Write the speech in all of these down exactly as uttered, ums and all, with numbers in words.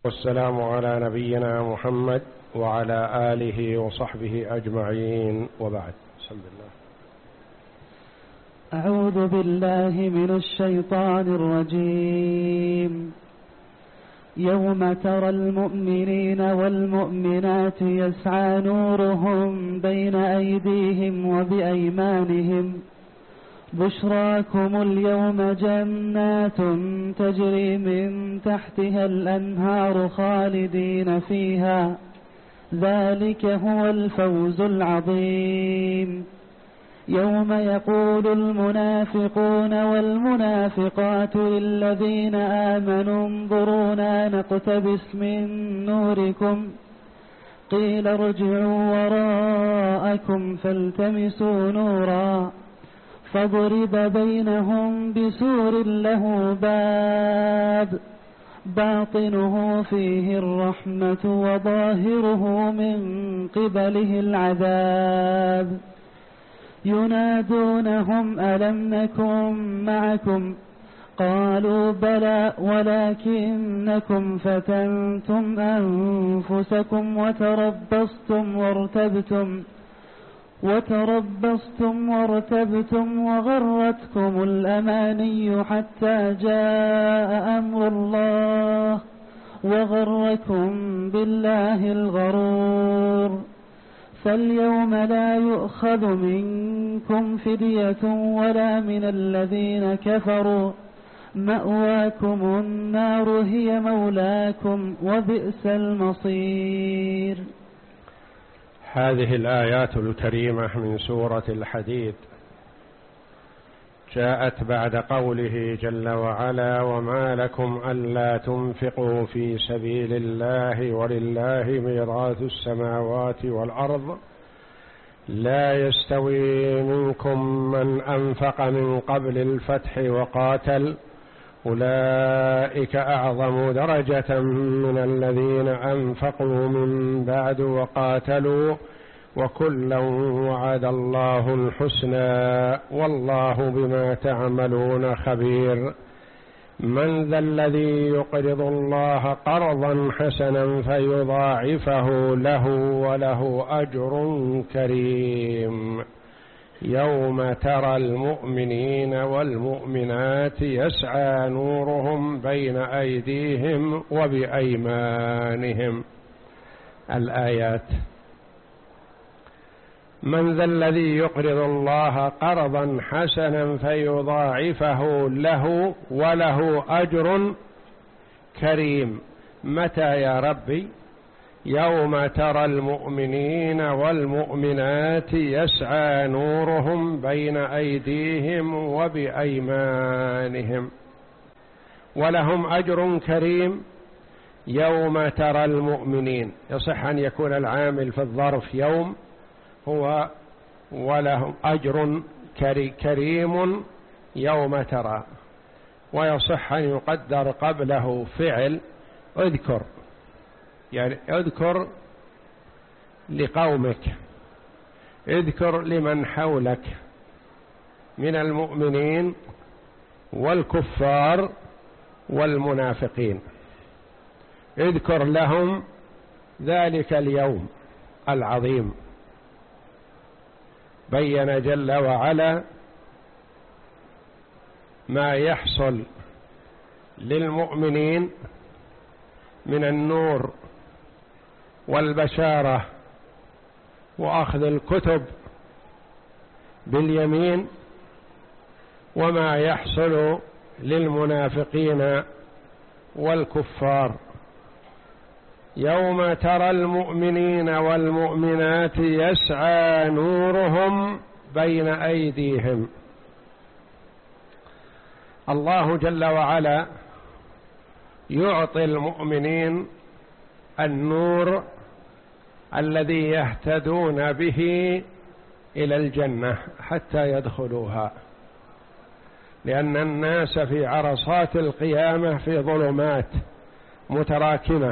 والسلام على نبينا محمد وعلى آله وصحبه أجمعين، وبعد. بسم الله. أعوذ بالله من الشيطان الرجيم. يوم ترى المؤمنين والمؤمنات يسعى نورهم بين أيديهم وبأيمانهم بشراكم اليوم جنات تجري من تحتها الأنهار خالدين فيها، ذلك هو الفوز العظيم. يوم يقول المنافقون والمنافقات للذين آمنوا انظرونا نقتبس من نوركم قيل ارجعوا وراءكم فالتمسوا نورا فضرب بينهم بسور له باب باطنه فيه الرحمة وظاهره من قبله العذاب. ينادونهم ألم نكن معكم قالوا بلى ولكنكم فتنتم أنفسكم وتربصتم وارتبتم وتربصتم وارتبتم وغرتكم الأماني حتى جاء أمر الله وغركم بالله الغرور. فاليوم لا يؤخذ منكم فدية ولا من الذين كفروا، مأواكم النار هي مولاكم وبئس المصير. هذه الآيات الكريمة من سورة الحديد جاءت بعد قوله جل وعلا: وما لكم ألا تنفقوا في سبيل الله ولله ميراث السماوات والأرض لا يستوي منكم من أنفق من قبل الفتح وقاتل أولئك أعظم درجة من الذين أنفقوا من بعد وقاتلوا وكلا وعد الله الحسنى والله بما تعملون خبير. من ذا الذي يقرض الله قرضا حسنا فيضاعفه له وله أجر كريم. يوم ترى المؤمنين والمؤمنات يسعى نورهم بين أيديهم وبأيمانهم. الآيات: من ذا الذي يقرض الله قرضا حسنا فيضاعفه له وله أجر كريم. متى يا ربي؟ يوم ترى المؤمنين والمؤمنات يسعى نورهم بين أيديهم وبأيمانهم ولهم أجر كريم. يوم ترى المؤمنين، يصح أن يكون العامل في الظرف يوم هو ولهم أجر كريم يوم ترى، ويصح أن يقدر قبله فعل اذكر، يعني اذكر لقومك، اذكر لمن حولك من المؤمنين والكفار والمنافقين، اذكر لهم ذلك اليوم العظيم. بين جل وعلا ما يحصل للمؤمنين من النور والبشارة وأخذ الكتب باليمين، وما يحصل للمنافقين والكفار. يوم ترى المؤمنين والمؤمنات يسعى نورهم بين أيديهم. الله جل وعلا يعطي المؤمنين النور الذي يهتدون به إلى الجنة حتى يدخلوها، لأن الناس في عرصات القيامة في ظلمات متراكمة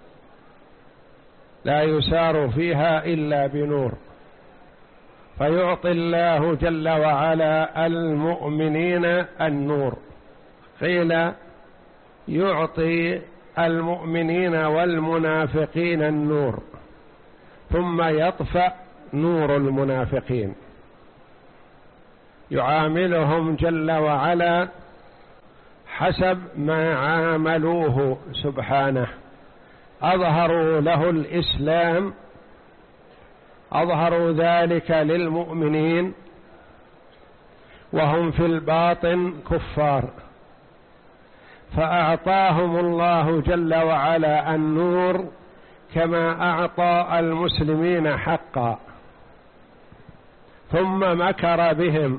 لا يسار فيها إلا بنور، فيعطي الله جل وعلا المؤمنين النور. قيل يعطي المؤمنين والمنافقين النور، ثم يطفأ نور المنافقين، يعاملهم جل وعلا حسب ما عاملوه سبحانه. أظهروا له الإسلام، أظهروا ذلك للمؤمنين، وهم في الباطن كفار، فأعطاهم الله جل وعلا النور كما أعطى المسلمين حقا، ثم مكر بهم.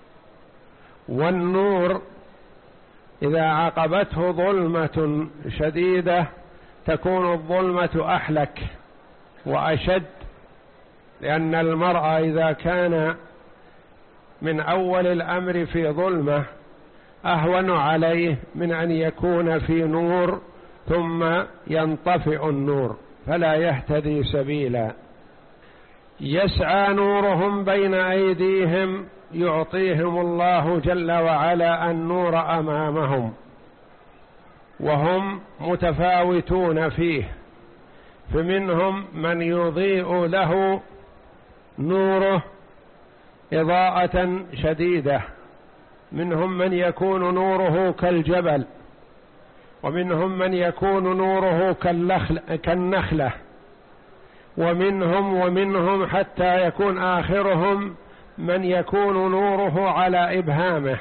والنور إذا عقبته ظلمة شديدة تكون الظلمة أحلك وأشد، لأن المرء إذا كان من أول الأمر في ظلمة أهون عليه من أن يكون في نور ثم ينطفئ النور فلا يهتدي سبيلا. يسعى نورهم بين أيديهم، يعطيهم الله جل وعلا النور أمامهم، وهم متفاوتون فيه، فمنهم من يضيء له نوره إضاءة شديدة، منهم من يكون نوره كالجبل، ومنهم من يكون نوره كالنخلة، ومنهم ومنهم حتى يكون آخرهم من يكون نوره على إبهامه،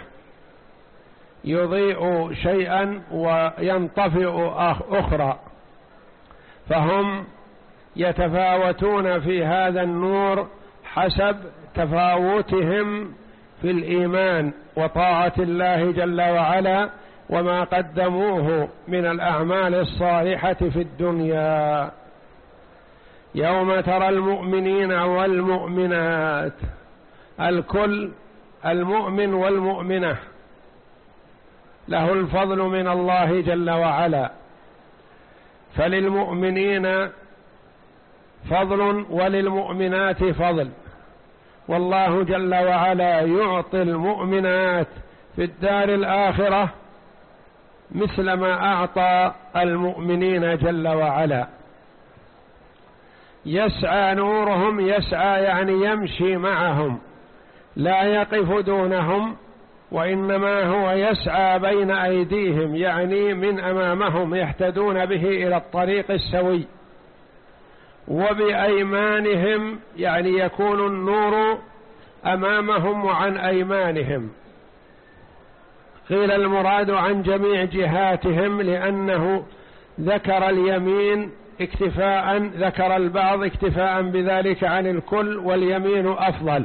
يضيء شيئا وينطفئ أخرى، فهم يتفاوتون في هذا النور حسب تفاوتهم في الإيمان وطاعة الله جل وعلا وما قدموه من الأعمال الصالحة في الدنيا. يوم ترى المؤمنين والمؤمنات، الكل المؤمن والمؤمنة له الفضل من الله جل وعلا، فللمؤمنين فضل وللمؤمنات فضل، والله جل وعلا يعطي المؤمنات في الدار الآخرة مثل ما أعطى المؤمنين جل وعلا. يسعى نورهم، يسعى يعني يمشي معهم، لا يقف دونهم، وإنما هو يسعى بين أيديهم، يعني من أمامهم يهتدون به إلى الطريق السوي، وبأيمانهم يعني يكون النور أمامهم وعن أيمانهم. قيل المراد عن جميع جهاتهم، لأنه ذكر اليمين اكتفاء، ذكر البعض اكتفاء بذلك عن الكل، واليمين أفضل.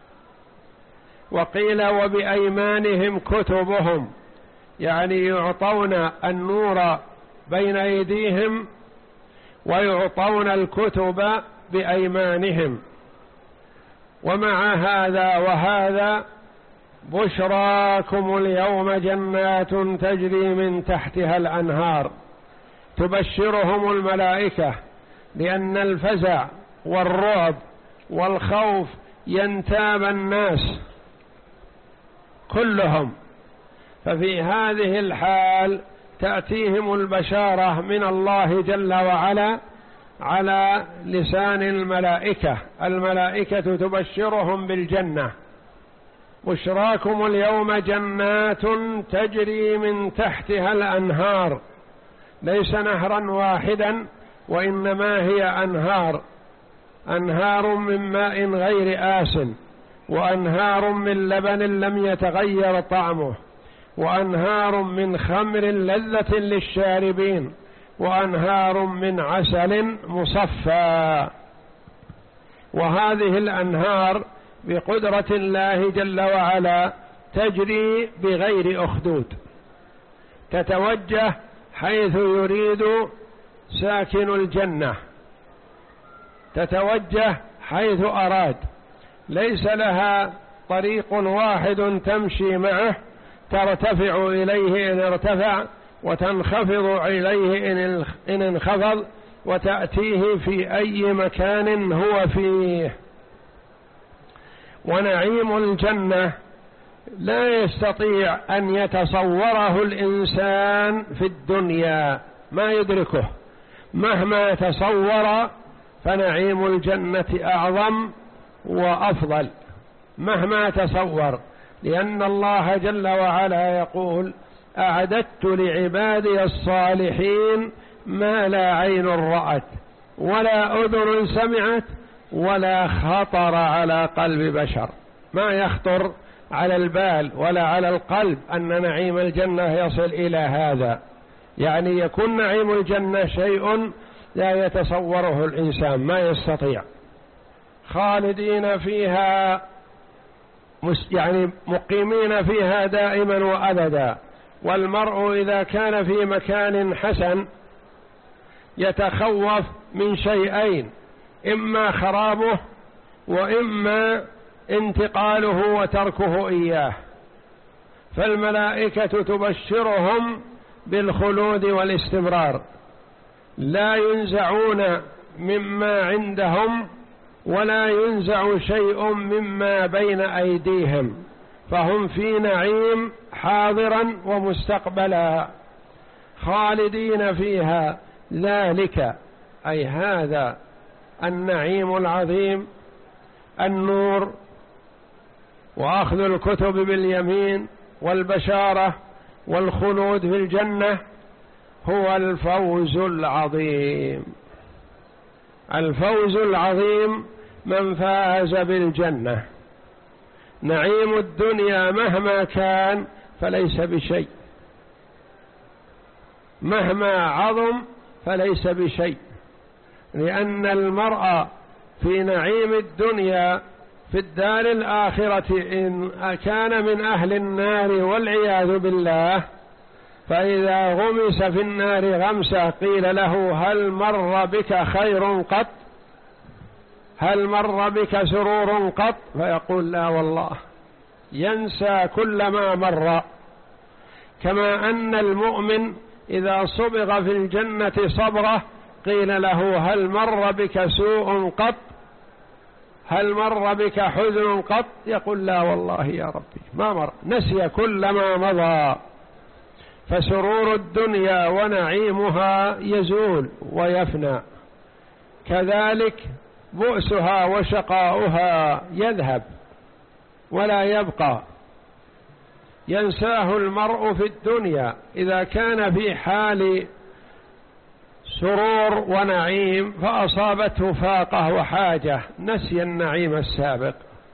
وقيل وبأيمانهم كتبهم، يعني يعطون النور بين أيديهم ويعطون الكتب بأيمانهم. ومع هذا وهذا بشراكم اليوم جنات تجري من تحتها الأنهار، تبشرهم الملائكة، لأن الفزع والرعب والخوف ينتاب الناس كلهم، ففي هذه الحال تأتيهم البشارة من الله جل وعلا على لسان الملائكة، الملائكة تبشرهم بالجنة. بشراكم اليوم جنات تجري من تحتها الأنهار، ليس نهرا واحدا وإنما هي أنهار، أنهار من ماء غير آسن، وأنهار من لبن لم يتغير طعمه، وأنهار من خمر لذة للشاربين، وأنهار من عسل مصفى. وهذه الأنهار بقدرة الله جل وعلا تجري بغير أخدود، تتوجه حيث يريد ساكن الجنة، تتوجه حيث أراد، ليس لها طريق واحد تمشي معه، ترتفع إليه إن ارتفع وتنخفض إليه إن انخفض، وتأتيه في أي مكان هو فيه. ونعيم الجنة لا يستطيع أن يتصوره الإنسان في الدنيا، ما يدركه مهما تصور، فنعيم الجنة أعظم وأفضل مهما تصور، لأن الله جل وعلا يقول: أعددت لعبادي الصالحين ما لا عين رأت ولا أذن سمعت ولا خطر على قلب بشر. ما يخطر على البال ولا على القلب أن نعيم الجنة يصل إلى هذا، يعني يكون نعيم الجنة شيء لا يتصوره الإنسان، ما يستطيع. خالدين فيها، يعني مقيمين فيها دائما وأبدا. والمرء إذا كان في مكان حسن يتخوف من شيئين: إما خرابه وإما انتقاله وتركه إياه، فالملائكة تبشرهم بالخلود والاستمرار، لا ينزعون مما عندهم ولا ينزع شيء مما بين أيديهم، فهم في نعيم حاضرا ومستقبلا خالدين فيها. ذلك أي هذا النعيم العظيم، النور وأخذ الكتب باليمين والبشارة والخلود في الجنة، هو الفوز العظيم. الفوز العظيم من فاز بالجنة. نعيم الدنيا مهما كان فليس بشيء، مهما عظم فليس بشيء، لأن المرء في نعيم الدنيا في الدار الآخرة إن كان من أهل النار والعياذ بالله، فإذا غمس في النار غمسة قيل له: هل مر بك خير قط؟ هل مر بك سرور قط؟ فيقول: لا والله، ينسى كل ما مر. كما أن المؤمن إذا صبغ في الجنة صبغة قيل له: هل مر بك سوء قط؟ هل مر بك حزن قط؟ يقول: لا والله يا ربي ما مر، نسي كل ما مضى. فسرور الدنيا ونعيمها يزول ويفنى، كذلك بؤسها وشقاؤها يذهب ولا يبقى. ينساه المرء في الدنيا إذا كان في حال سرور ونعيم فأصابته فاقة وحاجة، نسي النعيم السابق.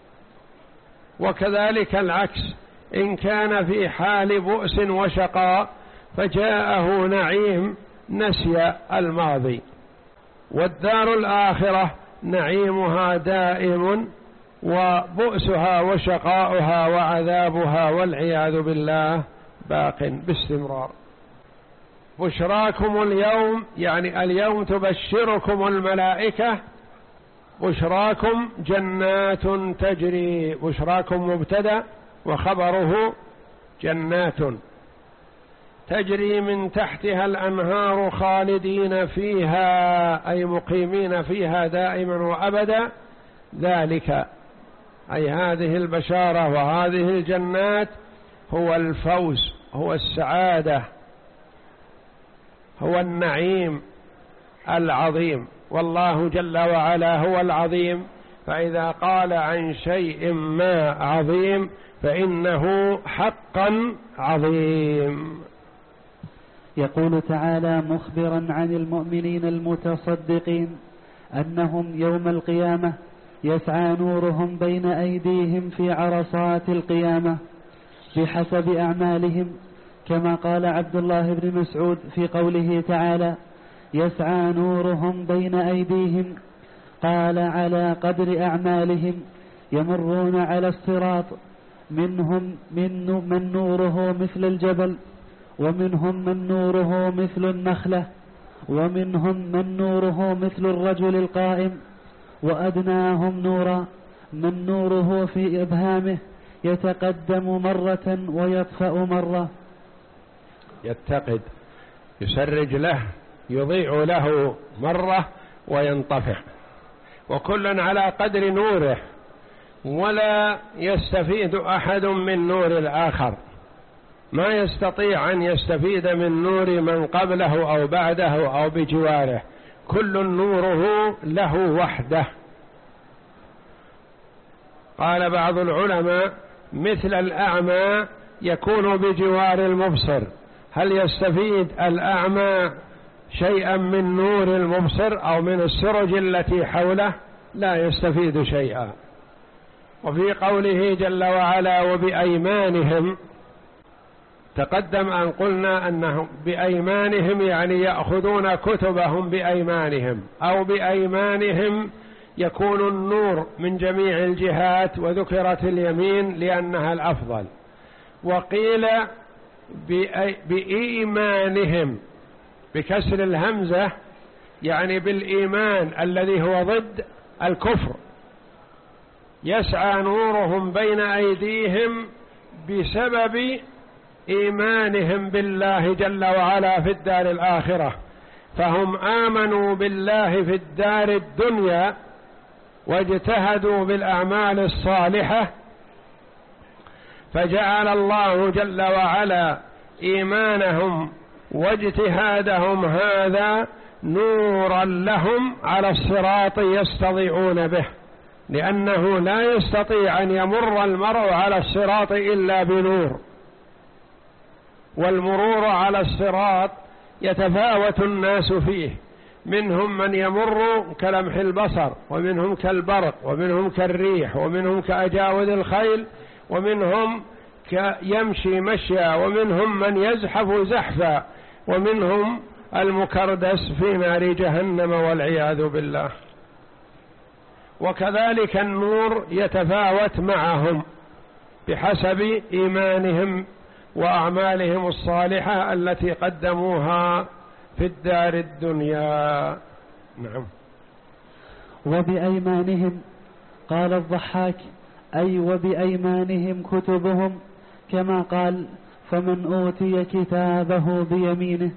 وكذلك العكس، إن كان في حال بؤس وشقاء فجاءه نعيم نسي الماضي. والدار الآخرة نعيمها دائم، وبؤسها وشقاؤها وعذابها والعياذ بالله باق باستمرار. بشراكم اليوم، يعني اليوم تبشركم الملائكة، بشراكم جنات تجري. بشراكم مبتدأ وخبره جنات تجري من تحتها الأنهار خالدين فيها، أي مقيمين فيها دائما وأبدا. ذلك أي هذه البشارة وهذه الجنات هو الفوز، هو السعادة، هو النعيم العظيم. والله جل وعلا هو العظيم، فإذا قال عن شيء ما عظيم فإنه حقا عظيم. يقول تعالى مخبرا عن المؤمنين المتصدقين أنهم يوم القيامة يسعى نورهم بين أيديهم في عرصات القيامة بحسب أعمالهم، كما قال عبد الله بن مسعود في قوله تعالى: يسعى نورهم بين أيديهم، قال: على قدر أعمالهم يمرون على الصراط، منهم من, من نوره مثل الجبل، ومنهم من نوره مثل النخلة، ومنهم من نوره مثل الرجل القائم، وأدناهم نورا من نوره في إبهامه يتقدم مرة ويطفأ مرة. يتقد، يسرج له، يضيع له مرة وينطفئ، وكل على قدر نوره، ولا يستفيد أحد من نور الآخر. ما يستطيع أن يستفيد من نور من قبله أو بعده أو بجواره، كل نوره له وحده. قال بعض العلماء مثل الأعمى يكون بجوار المبصر، هل يستفيد الأعمى شيئا من نور المبصر أو من السرج التي حوله؟ لا يستفيد شيئا. وفي قوله جل وعلا وبأيمانهم، تقدم أن قلنا أنهم بأيمانهم يعني يأخذون كتبهم بأيمانهم، أو بأيمانهم يكون النور من جميع الجهات، وذكرت اليمين لأنها الأفضل. وقيل بإيمانهم بكسر الهمزة، يعني بالإيمان الذي هو ضد الكفر، يسعى نورهم بين أيديهم بسبب إيمانهم بالله جل وعلا في الدار الآخرة، فهم آمنوا بالله في الدار الدنيا واجتهدوا بالأعمال الصالحة، فجعل الله جل وعلا إيمانهم واجتهادهم هذا نورا لهم على الصراط يستضيئون به، لأنه لا يستطيع أن يمر المرء على الصراط إلا بنور، والمرور على الصراط يتفاوت الناس فيه، منهم من يمر كلمح البصر، ومنهم كالبرق، ومنهم كالريح، ومنهم كأجاود الخيل، ومنهم يمشي مشيا، ومنهم من يزحف زحفا، ومنهم المكردس في نار جهنم والعياذ بالله. وكذلك النور يتفاوت معهم بحسب إيمانهم وأعمالهم الصالحة التي قدموها في الدار الدنيا. نعم. وبأيمانهم قال الضحاك أي وبأيمانهم كتبهم، كما قال فمن أوتي كتابه بيمينه.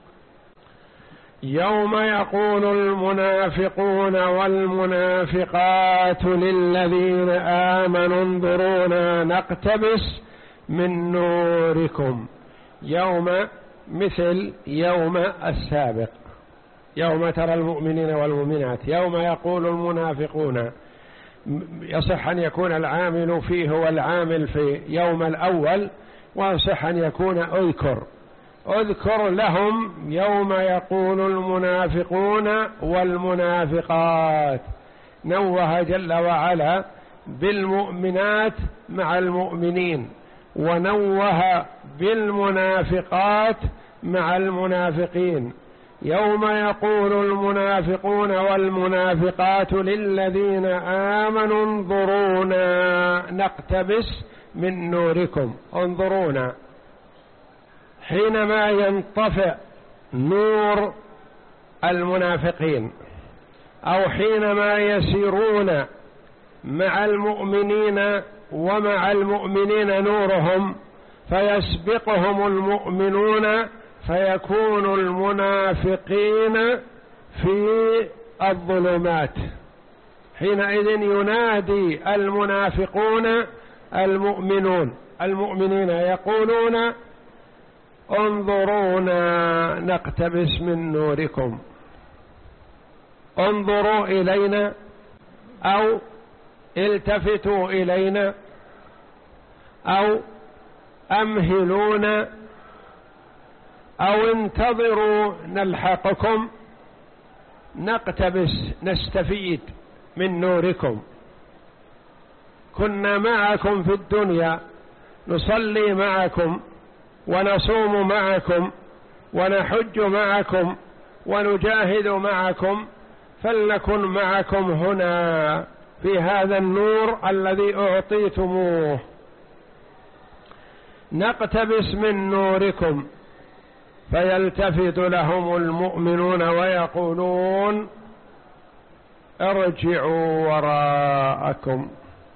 يوم يقول المنافقون والمنافقات للذين آمنوا انظرونا نقتبس من نوركم. يوم مثل يوم السابق، يوم ترى المؤمنين والمؤمنات. يوم يقول المنافقون، يصح أن يكون العامل فيه هو العامل في يوم الأول، ويصح أن يكون أذكر أذكر لهم يوم يقول المنافقون والمنافقات. نوه جل وعلا بالمؤمنات مع المؤمنين، ونوه بالمنافقات مع المنافقين. يوم يقول المنافقون والمنافقات للذين آمنوا انظرونا نقتبس من نوركم. انظرونا حينما ينطفئ نور المنافقين، أو حينما يسيرون مع المؤمنين ومع المؤمنين نورهم، فيسبقهم المؤمنون، فيكون المنافقين في الظلمات. حينئذ ينادي المنافقون المؤمنون المؤمنين يقولون انظرونا نقتبس من نوركم، انظروا إلينا، أو التفتوا إلينا، أو أمهلونا، أو انتظروا نلحقكم نقتبس نستفيد من نوركم. كنا معكم في الدنيا نصلي معكم ونصوم معكم ونحج معكم ونجاهد معكم، فلنكن معكم هنا في هذا النور الذي أعطيتموه. نقتبس من نوركم، فيلتفت لهم المؤمنون ويقولون ارجعوا وراءكم.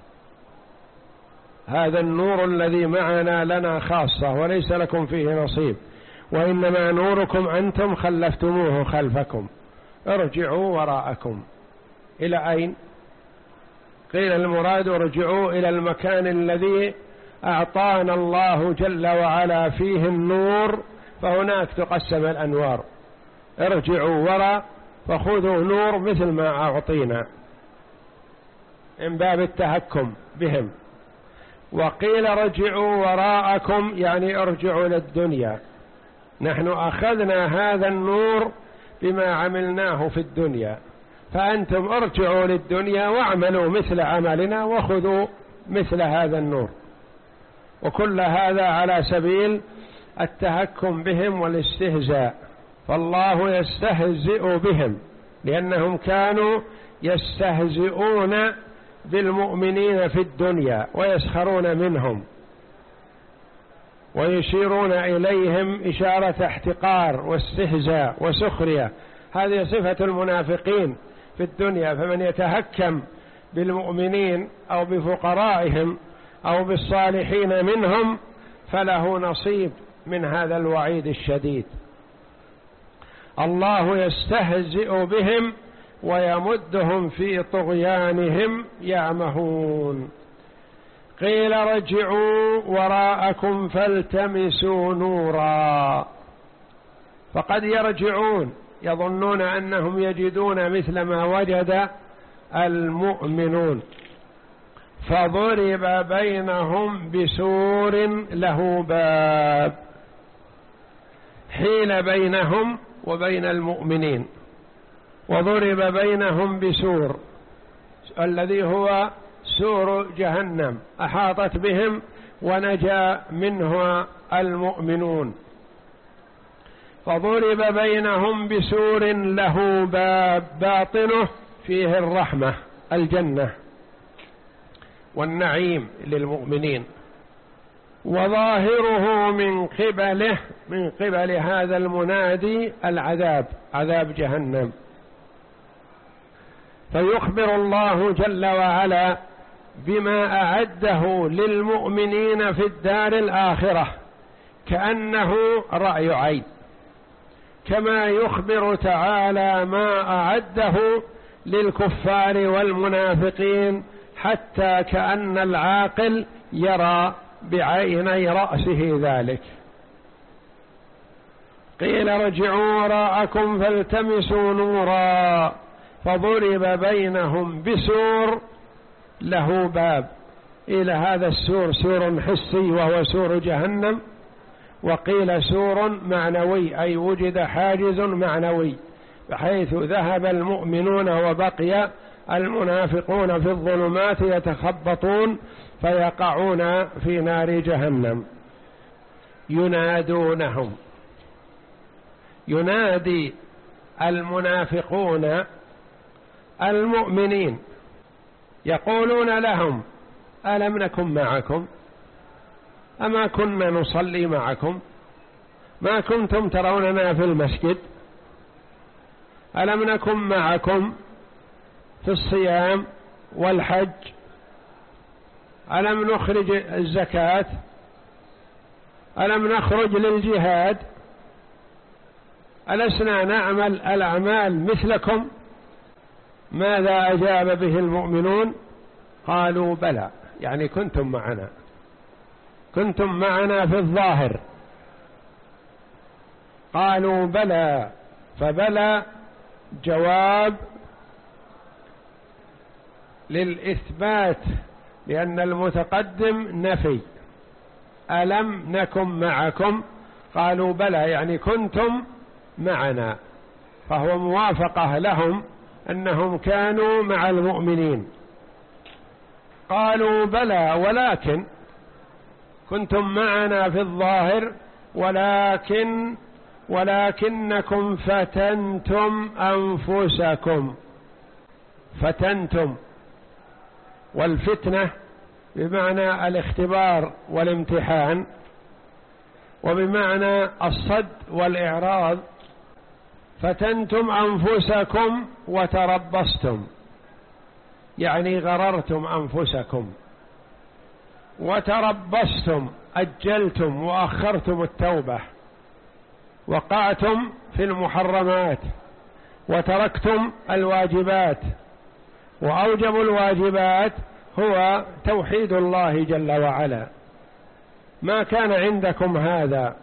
هذا النور الذي معنا لنا خاصة وليس لكم فيه نصيب، وإنما نوركم أنتم خلفتموه خلفكم. ارجعوا وراءكم إلى أين؟ قيل المراد ارجعوا إلى المكان الذي أعطانا الله جل وعلا فيه النور، فهناك تقسم الأنوار. ارجعوا وراء فخذوا نور مثل ما أعطينا من باب التهكم بهم. وقيل رجعوا وراءكم يعني ارجعوا للدنيا، نحن أخذنا هذا النور بما عملناه في الدنيا، فأنتم ارجعوا للدنيا واعملوا مثل عملنا وخذوا مثل هذا النور. وكل هذا على سبيل التهكم بهم والاستهزاء، فالله يستهزئ بهم لأنهم كانوا يستهزئون بالمؤمنين في الدنيا ويسخرون منهم ويشيرون إليهم إشارة احتقار واستهزاء وسخرية. هذه صفة المنافقين في الدنيا، فمن يتهكم بالمؤمنين أو بفقرائهم أو بالصالحين منهم فله نصيب من هذا الوعيد الشديد. الله يستهزئ بهم ويمدهم في طغيانهم يعمهون. قيل رجعوا وراءكم فالتمسوا نورا، فقد يرجعون يظنون أنهم يجدون مثل ما وجد المؤمنون، فضرب بينهم بسور له باب، حيل بينهم وبين المؤمنين، وضرب بينهم بسور الذي هو سور جهنم أحاطت بهم ونجا منها المؤمنون. فضرب بينهم بسور له باب باطنه فيه الرحمة الجنة والنعيم للمؤمنين، وظاهره من قبله من قبل هذا المنادي العذاب، عذاب جهنم. فيخبر الله جل وعلا بما أعده للمؤمنين في الدار الآخرة كأنه رأي عين، كما يخبر تعالى ما أعده للكفار والمنافقين، حتى كأن العاقل يرى بعيني رأسه ذلك. قيل رجعوا وراءكم فالتمسوا نورا، فضرب بينهم بسور له باب. إلى هذا السور سور حسي وهو سور جهنم، وقيل سور معنوي أي وجد حاجز معنوي بحيث ذهب المؤمنون وبقي المنافقون في الظلمات يتخبطون فيقعون في نار جهنم. ينادونهم، ينادي المنافقون المؤمنين يقولون لهم ألم نكن معكم؟ أما كنا نصلي معكم؟ ما كنتم تروننا في المسجد؟ ألم نكن معكم في الصيام والحج؟ ألم نخرج الزكاة؟ ألم نخرج للجهاد؟ ألسنا نعمل الأعمال مثلكم؟ ماذا أجاب به المؤمنون؟ قالوا بلى، يعني كنتم معنا، كنتم معنا في الظاهر. قالوا بلى، فبلى جواب للإثبات، لأن المتقدم نفي. ألم نكن معكم؟ قالوا بلى، يعني كنتم معنا، فهو موافقة لهم أنهم كانوا مع المؤمنين. قالوا بلى ولكن كنتم معنا في الظاهر، ولكن ولكنكم فتنتم أنفسكم. فتنتم، والفتنة بمعنى الاختبار والامتحان، وبمعنى الصد والإعراض. فتنتم أنفسكم وتربصتم، يعني غررتم أنفسكم، وتربصتم أجلتم وأخرتم التوبة، وقعتم في المحرمات وتركتم الواجبات. وأوجب الواجبات هو توحيد الله جل وعلا، ما كان عندكم هذا.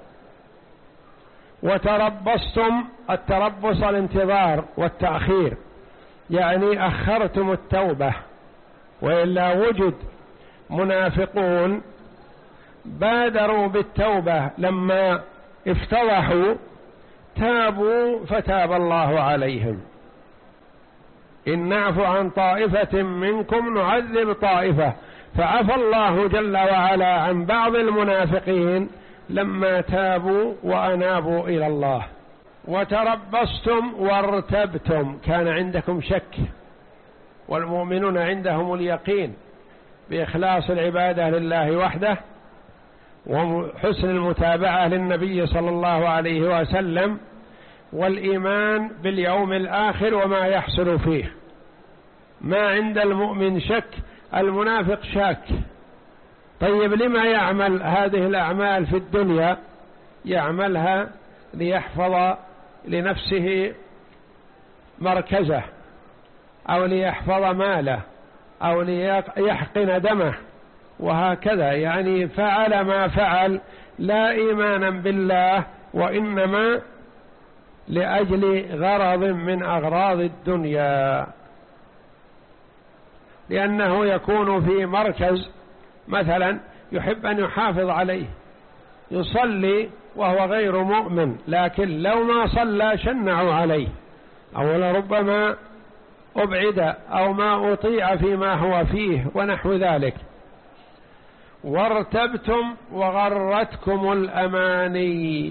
وتربصتم، التربص الانتظار والتأخير، يعني أخرتم التوبة، وإلا وجد منافقون بادروا بالتوبة لما افتضحوا تابوا فتاب الله عليهم. إن نعفو عن طائفة منكم نعذب طائفة، فعفى الله جل وعلا عن بعض المنافقين لما تابوا وأنابوا إلى الله. وتربصتم وارتبتم، كان عندكم شك، والمؤمنون عندهم اليقين بإخلاص العبادة لله وحده وحسن المتابعة للنبي صلى الله عليه وسلم والإيمان باليوم الآخر وما يحصل فيه. ما عند المؤمن شك، المنافق شاك. طيب لما يعمل هذه الأعمال في الدنيا؟ يعملها ليحفظ لنفسه مركزه، أو ليحفظ ماله، أو ليحقن دمه، وهكذا. يعني فعل ما فعل لا إيمانا بالله، وإنما لأجل غرض من أغراض الدنيا، لأنه يكون في مركز مثلا يحب أن يحافظ عليه، يصلي وهو غير مؤمن، لكن لو ما صلى شنعوا عليه، أو لربما أبعد أو ما أطيع فيما هو فيه ونحو ذلك. وارتبتم وغرتكم الأماني،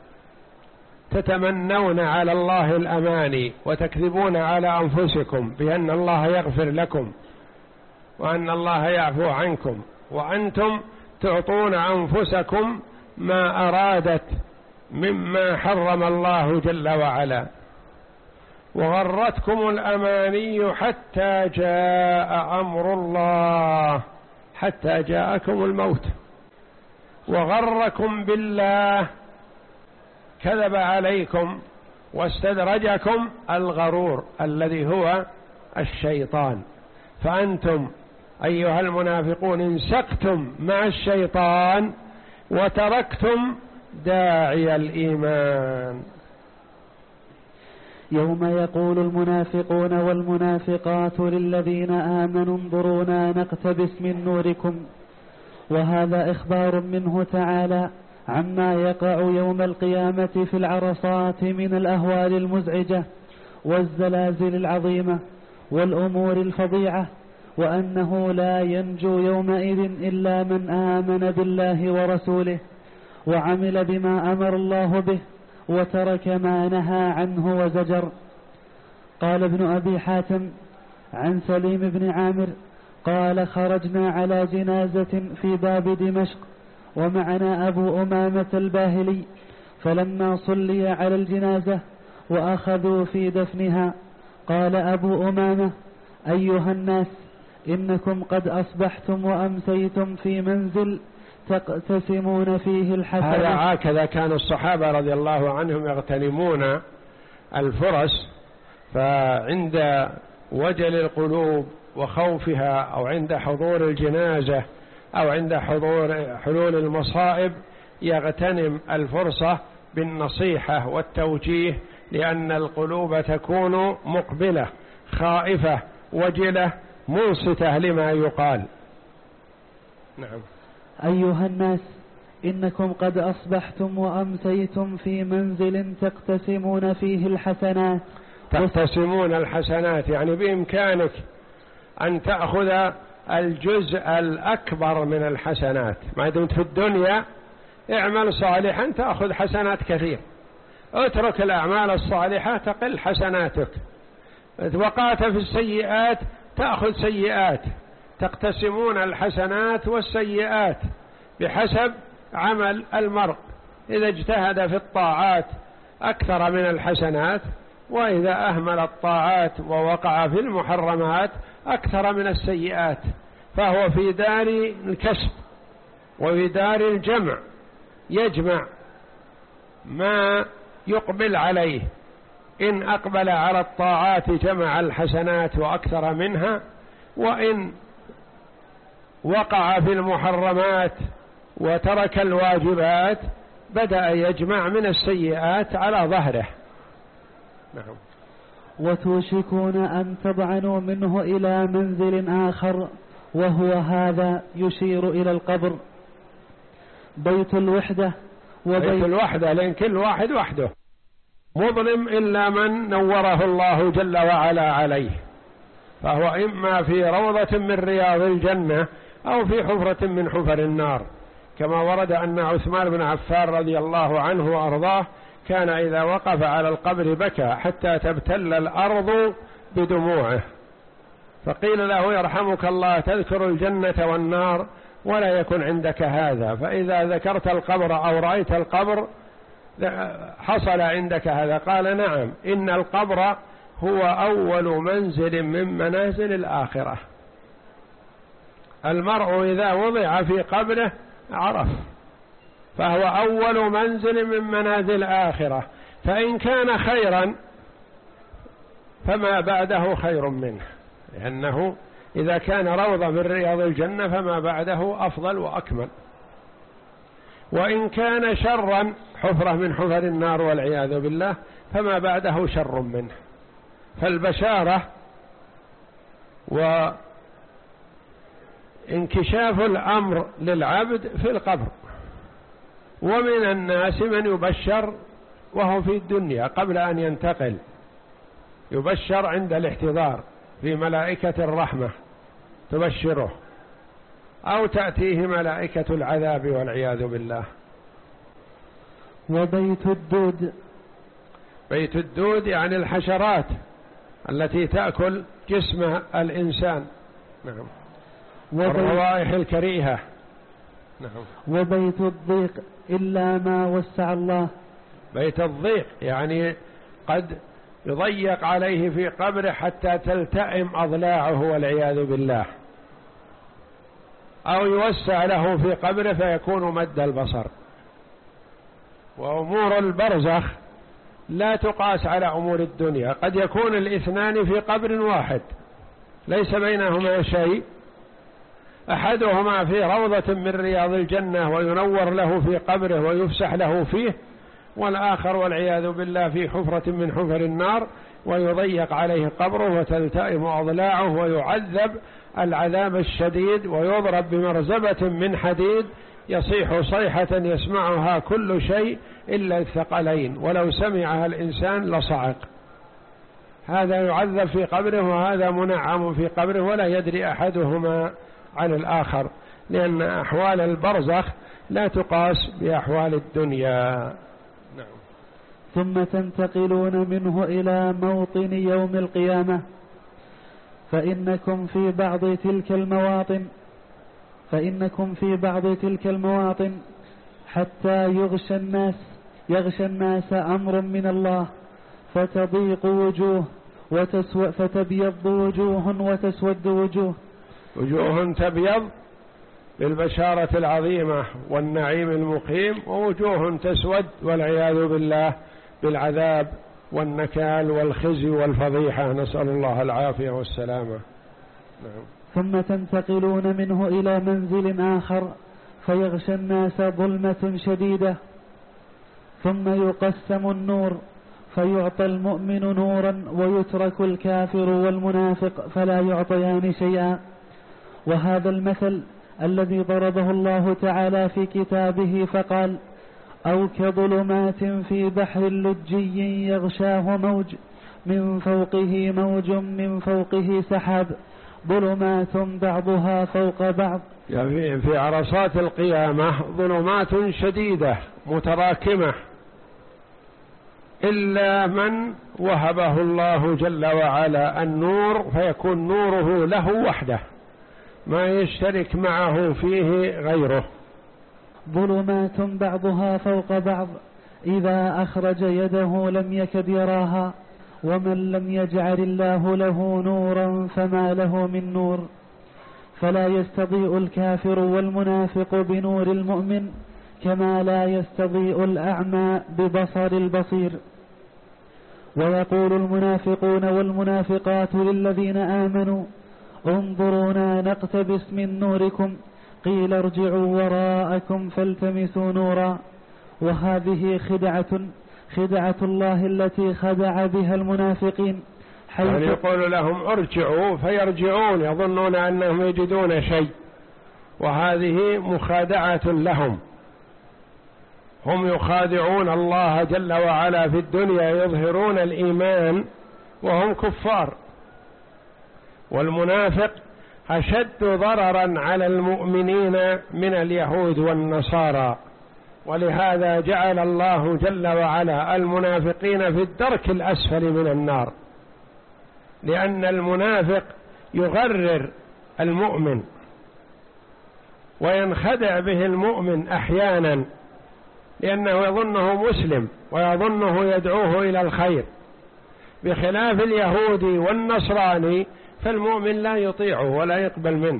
تتمنون على الله الأماني وتكذبون على أنفسكم بأن الله يغفر لكم وأن الله يعفو عنكم، وأنتم تعطون أنفسكم ما أرادت مما حرم الله جل وعلا. وغرتكم الأماني حتى جاء أمر الله، حتى جاءكم الموت. وغركم بالله، كذب عليكم واستدرجكم الغرور الذي هو الشيطان. فأنتم أيها المنافقون انسقتم مع الشيطان وتركتم داعي الإيمان. يوم يقول المنافقون والمنافقات للذين آمنوا انظرونا نقتبس من نوركم. وهذا إخبار منه تعالى عما يقع يوم القيامة في العرصات من الأهوال المزعجة والزلازل العظيمة والأمور الفظيعة، وأنه لا ينجو يومئذ إلا من آمن بالله ورسوله وعمل بما أمر الله به وترك ما نهى عنه وزجر. قال ابن أبي حاتم عن سليم بن عامر قال: خرجنا على جنازة في باب دمشق ومعنا أبو أمامة الباهلي، فلما صلي على الجنازة وأخذوا في دفنها قال أبو أمامة: أيها الناس، إنكم قد أصبحتم وأمسيتم في منزل تقتسمون فيه الحسنة. هذا هكذا كان الصحابة رضي الله عنهم يغتنمون الفرص، فعند وجل القلوب وخوفها، أو عند حضور الجنازة، أو عند حضور حلول المصائب، يغتنم الفرصة بالنصيحة والتوجيه، لأن القلوب تكون مقبلة خائفة وجلة منصتة لما يقال. نعم. أيها الناس، إنكم قد أصبحتم وأمسيتم في منزل تقتسمون فيه الحسنات. تقتسمون الحسنات يعني بإمكانك أن تأخذ الجزء الأكبر من الحسنات. ما دمت في الدنيا اعمل صالحا تأخذ حسنات كثير، اترك الأعمال الصالحة تقل حسناتك، وقعت في السيئات تأخذ سيئات. تقتسمون الحسنات والسيئات بحسب عمل المرء، إذا اجتهد في الطاعات أكثر من الحسنات، وإذا أهمل الطاعات ووقع في المحرمات أكثر من السيئات، فهو في دار الكسب وفي دار الجمع، يجمع ما يقبل عليه. إن أقبل على الطاعات جمع الحسنات وأكثر منها، وإن وقع في المحرمات وترك الواجبات بدأ يجمع من السيئات على ظهره. نعم. وتوشكون أن تضعنوا منه إلى منزل آخر، وهو هذا يشير إلى القبر. بيت الوحدة وبيت بيت الوحدة، لأن كل واحد وحده مظلم إلا من نوره الله جل وعلا عليه، فهو إما في روضة من رياض الجنة أو في حفرة من حفر النار، كما ورد أن عثمان بن عفان رضي الله عنه وأرضاه كان إذا وقف على القبر بكى حتى تبتل الأرض بدموعه، فقيل له يرحمك الله تذكر الجنة والنار ولا يكن عندك هذا، فإذا ذكرت القبر أو رأيت القبر حصل عندك هذا. قال نعم، إن القبر هو أول منزل من منازل الآخرة. المرء إذا وضع في قبره عرف، فهو أول منزل من منازل الآخرة، فإن كان خيرا فما بعده خير منه، لأنه إذا كان روضة من رياض الجنة فما بعده أفضل وأكمل، وإن كان شرا حفرة من حفر النار والعياذ بالله فما بعده شر منه. فالبشارة وانكشاف الأمر للعبد في القبر، ومن الناس من يبشر وهو في الدنيا قبل أن ينتقل، يبشر عند الاحتضار في ملائكة الرحمة تبشره، أو تأتيه ملائكة العذاب والعياذ بالله. وبيت الدود، بيت الدود يعني الحشرات التي تأكل جسم الإنسان. نعم. والروائح الكريهة. نعم. وبيت الضيق إلا ما وسع الله. بيت الضيق يعني قد يضيق عليه في قبره حتى تلتئم أضلاعه والعياذ بالله، أو يوسع له في قبره فيكون مد البصر. وأمور البرزخ لا تقاس على أمور الدنيا، قد يكون الاثنان في قبر واحد ليس بينهما شيء، أحدهما في روضة من رياض الجنة وينور له في قبره ويفسح له فيه، والآخر والعياذ بالله في حفرة من حفر النار ويضيق عليه قبره وتلتئم أضلاعه ويعذب العذاب الشديد ويضرب بمرزبة من حديد يصيح صيحة يسمعها كل شيء إلا الثقلين، ولو سمعها الإنسان لصعق. هذا يعذب في قبره وهذا منعم في قبره، ولا يدري أحدهما عن الآخر، لأن أحوال البرزخ لا تقاس بأحوال الدنيا. نعم. ثم تنتقلون منه إلى موطن يوم القيامة، فإنكم في بعض تلك المواطن فإنكم في بعض تلك المواطن حتى يغشى الناس يغشى الناس أمر من الله، فتضيق وجوه وتسو فتبيض وجوه وتسود وجوه. وجوه تبيض بالبشارة العظيمة والنعيم المقيم، ووجوه تسود والعياذ بالله بالعذاب والنكال والخزي والفضيحة، نسأل الله العافية والسلامة. نعم. ثم تنتقلون منه إلى منزل آخر فيغشى الناس ظلمة شديدة، ثم يقسم النور فيعطى المؤمن نورا ويترك الكافر والمنافق فلا يعطيان شيئا. وهذا المثل الذي ضربه الله تعالى في كتابه فقال: أو كظلمات في بحر لجي يغشاه موج من فوقه موج من فوقه سحاب ظلمات بعضها فوق بعض. يعني في عرصات القيامة ظلمات شديدة متراكمة، إلا من وهبه الله جل وعلا النور فيكون نوره له وحده ما يشترك معه فيه غيره. ظلمات بعضها فوق بعض إذا أخرج يده لم يكد يراها، ومن لم يجعل الله له نورا فما له من نور. فلا يستضيء الكافر والمنافق بنور المؤمن كما لا يستضيء الأعمى ببصر البصير. ويقول المنافقون والمنافقات للذين آمنوا: انظرونا نقتبس من نوركم قيل ارجعوا وراءكم فالتمسوا نورا. وهذه خدعة خدعة الله التي خدع بها المنافقين، حيث يعني يقول لهم ارجعوا فيرجعون يظنون أنهم يجدون شيء، وهذه مخادعة لهم. هم يخادعون الله جل وعلا في الدنيا، يظهرون الإيمان وهم كفار. والمنافق أشد ضررا على المؤمنين من اليهود والنصارى، ولهذا جعل الله جل وعلا المنافقين في الدرك الأسفل من النار، لأن المنافق يغرر المؤمن وينخدع به المؤمن أحيانا، لأنه يظنه مسلم ويظنه يدعوه إلى الخير، بخلاف اليهودي والنصراني فالمؤمن لا يطيعه ولا يقبل منه.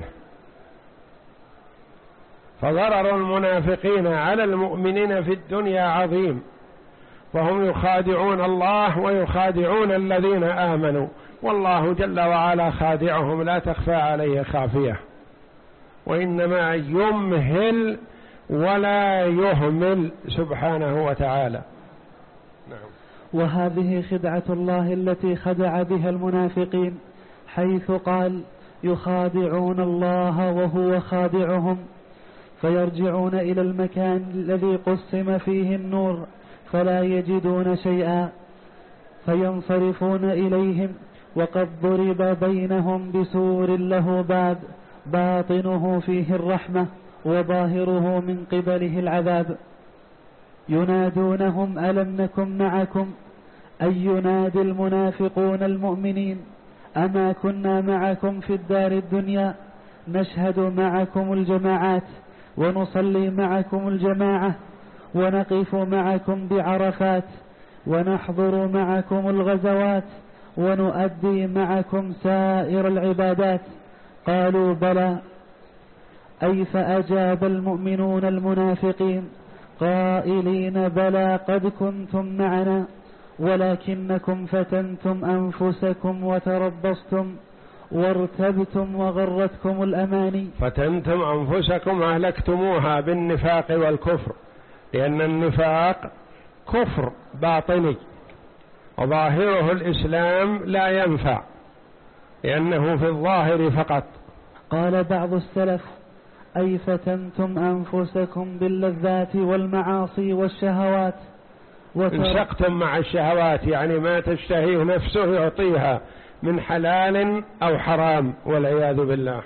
فضرر المنافقين على المؤمنين في الدنيا عظيم، وهم يخادعون الله ويخادعون الذين آمنوا، والله جل وعلا خادعهم لا تخفى عليه خافية، وإنما يمهل ولا يهمل سبحانه وتعالى. نعم. وهذه خدعة الله التي خدع بها المنافقين، حيث قال يخادعون الله وهو خادعهم، فيرجعون إلى المكان الذي قسم فيه النور فلا يجدون شيئا فينصرفون إليهم، وقد ضرب بينهم بسور له باب باطنه فيه الرحمة وظاهره من قبله العذاب. ينادونهم ألم نكن معكم، أي ينادي المنافقون المؤمنين أما كنا معكم في الدار الدنيا نشهد معكم الجماعات ونصلي معكم الجماعة ونقف معكم بعرفات ونحضر معكم الغزوات ونؤدي معكم سائر العبادات. قالوا بلى، أي فأجاب المؤمنون المنافقين قائلين بلى قد كنتم معنا ولكنكم فتنتم أنفسكم وتربصتم وارتبتم وغرتكم الأماني. فتنتم أنفسكم أهلكتموها بالنفاق والكفر، لأن النفاق كفر باطني وظاهره الإسلام لا ينفع، لأنه في الظاهر فقط. قال بعض السلف أي فتنتم أنفسكم باللذات والمعاصي والشهوات انسقتم مع الشهوات، يعني ما تشتهيه نفسه يعطيها من حلال أو حرام والعياذ بالله.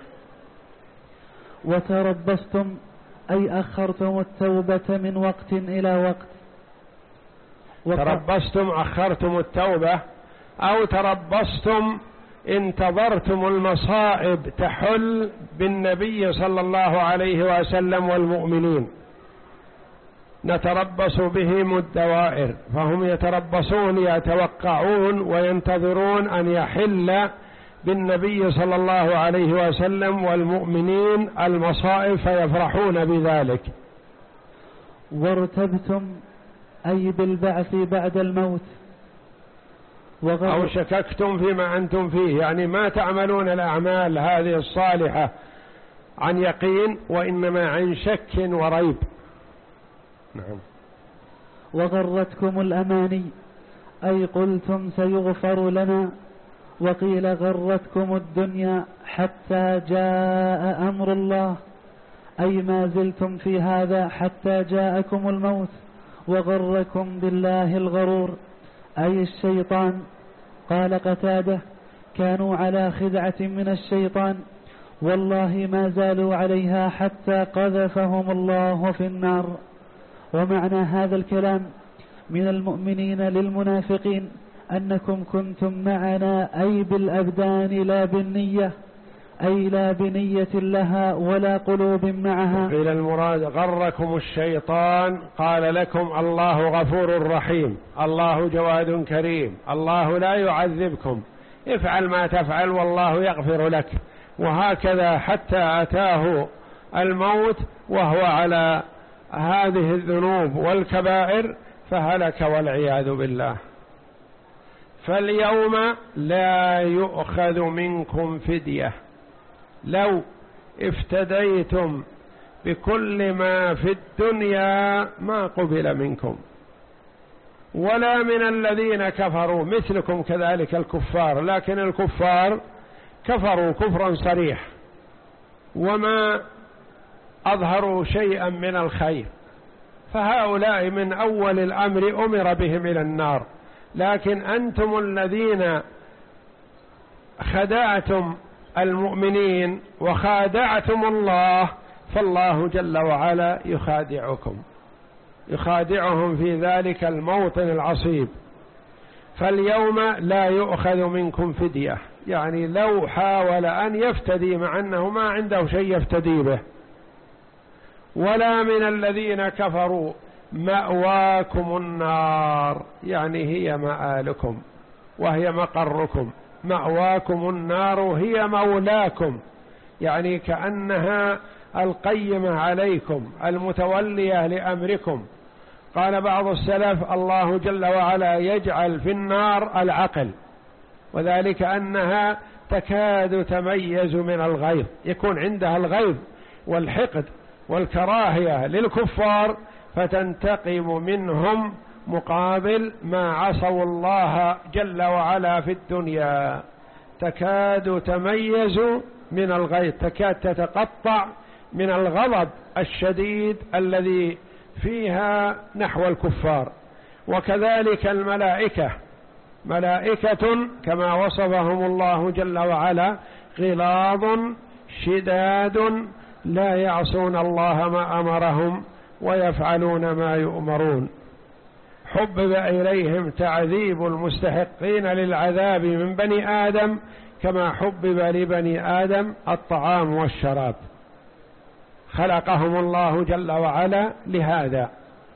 وتربصتم أي أخرتم التوبة من وقت إلى وقت. تربصتم أخرتم التوبة، أو تربصتم انتظرتم المصائب تحل بالنبي صلى الله عليه وسلم والمؤمنين، نتربص بهم الدوائر، فهم يتربصون يتوقعون وينتظرون أن يحل بالنبي صلى الله عليه وسلم والمؤمنين المصائب فيفرحون بذلك. وارتبتم أي بالبعث بعد الموت، أو شككتم فيما أنتم فيه، يعني ما تعملون الأعمال هذه الصالحة عن يقين وإنما عن شك وريب. نعم. وغرتكم الأماني أي قلتم سيغفر لنا، وقيل غرتكم الدنيا حتى جاء أمر الله، أي ما زلتم في هذا حتى جاءكم الموت، وغركم بالله الغرور أي الشيطان. قال قتادة كانوا على خدعة من الشيطان والله ما زالوا عليها حتى قذفهم الله في النار. ومعنى هذا الكلام من المؤمنين للمنافقين أنكم كنتم معنا أي بالأبدان لا بالنية، أي لا بنية لها ولا قلوب معها. قيل المراد غركم الشيطان، قال لكم الله غفور رحيم، الله جواد كريم، الله لا يعذبكم، افعل ما تفعل والله يغفر لك. وهكذا حتى أتاه الموت وهو على هذه الذنوب والكبائر فهلك والعياذ بالله. فاليوم لا يؤخذ منكم فدية، لو افتديتم بكل ما في الدنيا ما قبل منكم، ولا من الذين كفروا مثلكم كذلك الكفار، لكن الكفار كفروا كفرا صريح وما أظهروا شيئا من الخير، فهؤلاء من أول الأمر أمر بهم إلى النار. لكن أنتم الذين خدعتم المؤمنين وخادعتم الله، فالله جل وعلا يخادعكم، يخادعهم في ذلك الموطن العصيب. فاليوم لا يؤخذ منكم فدية، يعني لو حاول أن يفتدي مع أنه ما عنده شيء يفتدي به، ولا من الذين كفروا، مأواكم النار، يعني هي مآلكم وهي مقركم، مأواكم النار هي مولاكم، يعني كأنها القيمة عليكم المتولية لأمركم. قال بعض السلف: الله جل وعلا يجعل في النار العقل، وذلك أنها تكاد تميز من الغيظ، يكون عندها الغيظ والحقد والكراهية للكفار، فتنتقم منهم مقابل ما عصوا الله جل وعلا في الدنيا. تكاد تميز من الغيظ، تكاد تتقطع من الغضب الشديد الذي فيها نحو الكفار. وكذلك الملائكة، ملائكة كما وصفهم الله جل وعلا: غلاظ شداد لا يعصون الله ما أمرهم ويفعلون ما يؤمرون. حبب إليهم تعذيب المستحقين للعذاب من بني آدم كما حبب لبني آدم الطعام والشراب، خلقهم الله جل وعلا لهذا.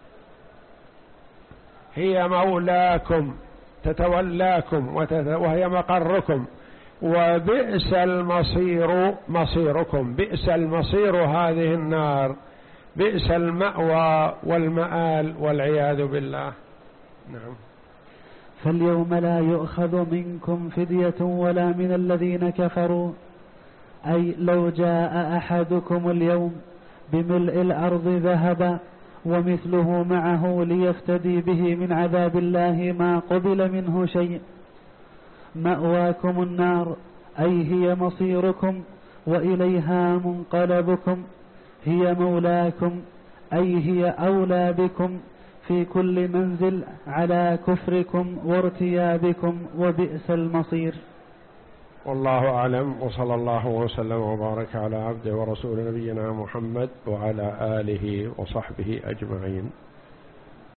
هي مولاكم تتولاكم وهي مقركم، وبئس المصير مصيركم، بئس المصير هذه النار، بئس المأوى والمآل والعياذ بالله. نعم. فاليوم لا يؤخذ منكم فدية ولا من الذين كفروا، أي لو جاء أحدكم اليوم بملء الأرض ذهبا ومثله معه ليفتدي به من عذاب الله ما قبل منه شيء. مأواكم النار، أي هي مصيركم وإليها منقلبكم، هي مولاكم، أي هي أولى بكم في كل منزل على كفركم وارتيابكم، وبئس المصير. والله أعلم، وصلى الله وسلم وبارك على عبده ورسول نبينا محمد وعلى آله وصحبه أجمعين.